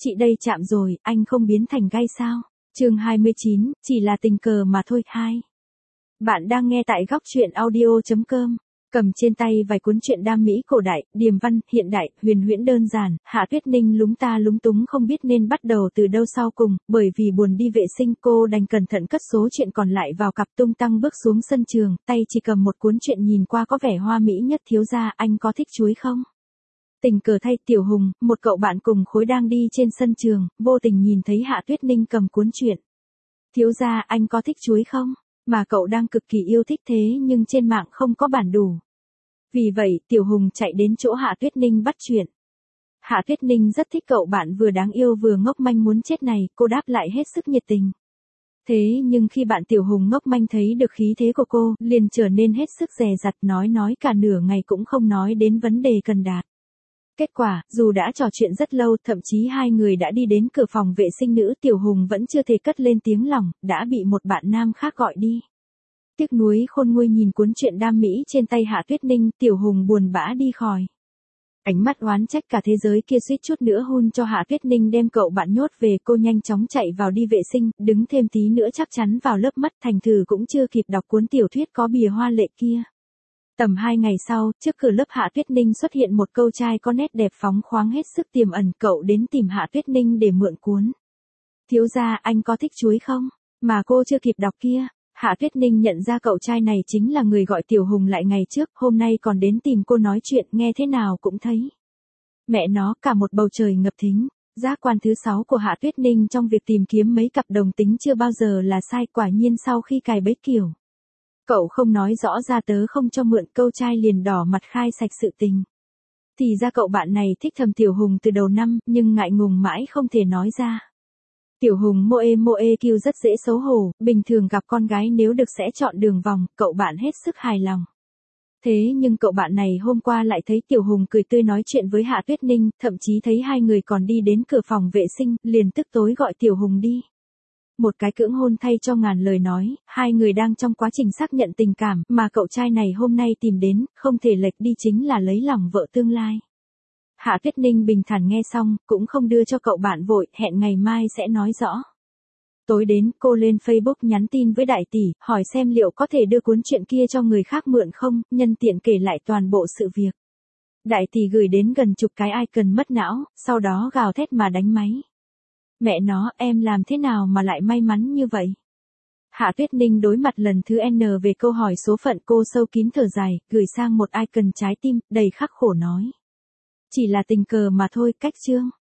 Chị đây chạm rồi, anh không biến thành gai sao? Chương 29, chỉ là tình cờ mà thôi. 2. Bạn đang nghe tại góc truyện audio.com. Cầm trên tay vài cuốn truyện đam mỹ cổ đại, điềm văn, hiện đại, huyền huyễn đơn giản, Hạ Tuyết Ninh lúng ta lúng túng không biết nên bắt đầu từ đâu sau cùng, bởi vì buồn đi vệ sinh cô đành cẩn thận cất số truyện còn lại vào cặp tung tăng bước xuống sân trường, tay chỉ cầm một cuốn truyện nhìn qua có vẻ hoa mỹ nhất. Thiếu gia, anh có thích chuối không? Tình cờ thay Tiểu Hùng, một cậu bạn cùng khối đang đi trên sân trường, vô tình nhìn thấy Hạ Tuyết Ninh cầm cuốn truyện. Thiếu gia, anh có thích chuối không? Mà cậu đang cực kỳ yêu thích thế nhưng trên mạng không có bản đủ. Vì vậy, Tiểu Hùng chạy đến chỗ Hạ Tuyết Ninh bắt chuyện. Hạ Tuyết Ninh rất thích cậu bạn vừa đáng yêu vừa ngốc manh muốn chết này, cô đáp lại hết sức nhiệt tình. Thế nhưng khi bạn Tiểu Hùng ngốc manh thấy được khí thế của cô, liền trở nên hết sức dè dặt, nói cả nửa ngày cũng không nói đến vấn đề cần đạt. Kết quả, dù đã trò chuyện rất lâu, thậm chí hai người đã đi đến cửa phòng vệ sinh nữ, Tiểu Hùng vẫn chưa thể cất lên tiếng lòng, đã bị một bạn nam khác gọi đi. Tiếc nuối khôn nguôi nhìn cuốn truyện đam mỹ trên tay Hạ Tuyết Ninh, Tiểu Hùng buồn bã đi khỏi. Ánh mắt oán trách cả thế giới kia suýt chút nữa hun cho Hạ Tuyết Ninh đem cậu bạn nhốt về, cô nhanh chóng chạy vào đi vệ sinh, đứng thêm tí nữa chắc chắn vào lớp mất, thành thử cũng chưa kịp đọc cuốn tiểu thuyết có bìa hoa lệ kia. Tầm 2 ngày sau, trước cửa lớp Hạ Tuyết Ninh xuất hiện một câu trai có nét đẹp phóng khoáng hết sức tiềm ẩn, cậu đến tìm Hạ Tuyết Ninh để mượn cuốn. Thiếu gia, anh có thích chuối không? Mà cô chưa kịp đọc kia. Hạ Tuyết Ninh nhận ra cậu trai này chính là người gọi Tiểu Hùng lại ngày trước, hôm nay còn đến tìm cô nói chuyện, nghe thế nào cũng thấy. Mẹ nó, cả một bầu trời ngập thính. Giác quan thứ 6 của Hạ Tuyết Ninh trong việc tìm kiếm mấy cặp đồng tính chưa bao giờ là sai, quả nhiên sau khi cài bẫy kiểu. Cậu không nói rõ ra tớ không cho mượn, câu trai liền đỏ mặt khai sạch sự tình. Thì ra cậu bạn này thích thầm Tiểu Hùng từ đầu năm, nhưng ngại ngùng mãi không thể nói ra. Tiểu Hùng moe kêu rất dễ xấu hổ, bình thường gặp con gái nếu được sẽ chọn đường vòng, cậu bạn hết sức hài lòng. Thế nhưng cậu bạn này hôm qua lại thấy Tiểu Hùng cười tươi nói chuyện với Hạ Tuyết Ninh, thậm chí thấy hai người còn đi đến cửa phòng vệ sinh, liền tức tối gọi Tiểu Hùng đi. Một cái cưỡng hôn thay cho ngàn lời nói, hai người đang trong quá trình xác nhận tình cảm, mà cậu trai này hôm nay tìm đến, không thể lệch đi chính là lấy lòng vợ tương lai. Hạ Tuyết Ninh bình thản nghe xong, cũng không đưa cho cậu bạn vội, hẹn ngày mai sẽ nói rõ. Tối đến, cô lên Facebook nhắn tin với Đại Tỷ, hỏi xem liệu có thể đưa cuốn truyện kia cho người khác mượn không, nhân tiện kể lại toàn bộ sự việc. Đại Tỷ gửi đến gần chục cái icon mất não, sau đó gào thét mà đánh máy. Mẹ nó, em làm thế nào mà lại may mắn như vậy? Hạ Tuyết Ninh đối mặt lần thứ N về câu hỏi số phận, cô sâu kín thở dài, gửi sang một icon trái tim, đầy khắc khổ nói. Chỉ là tình cờ mà thôi, cách chương.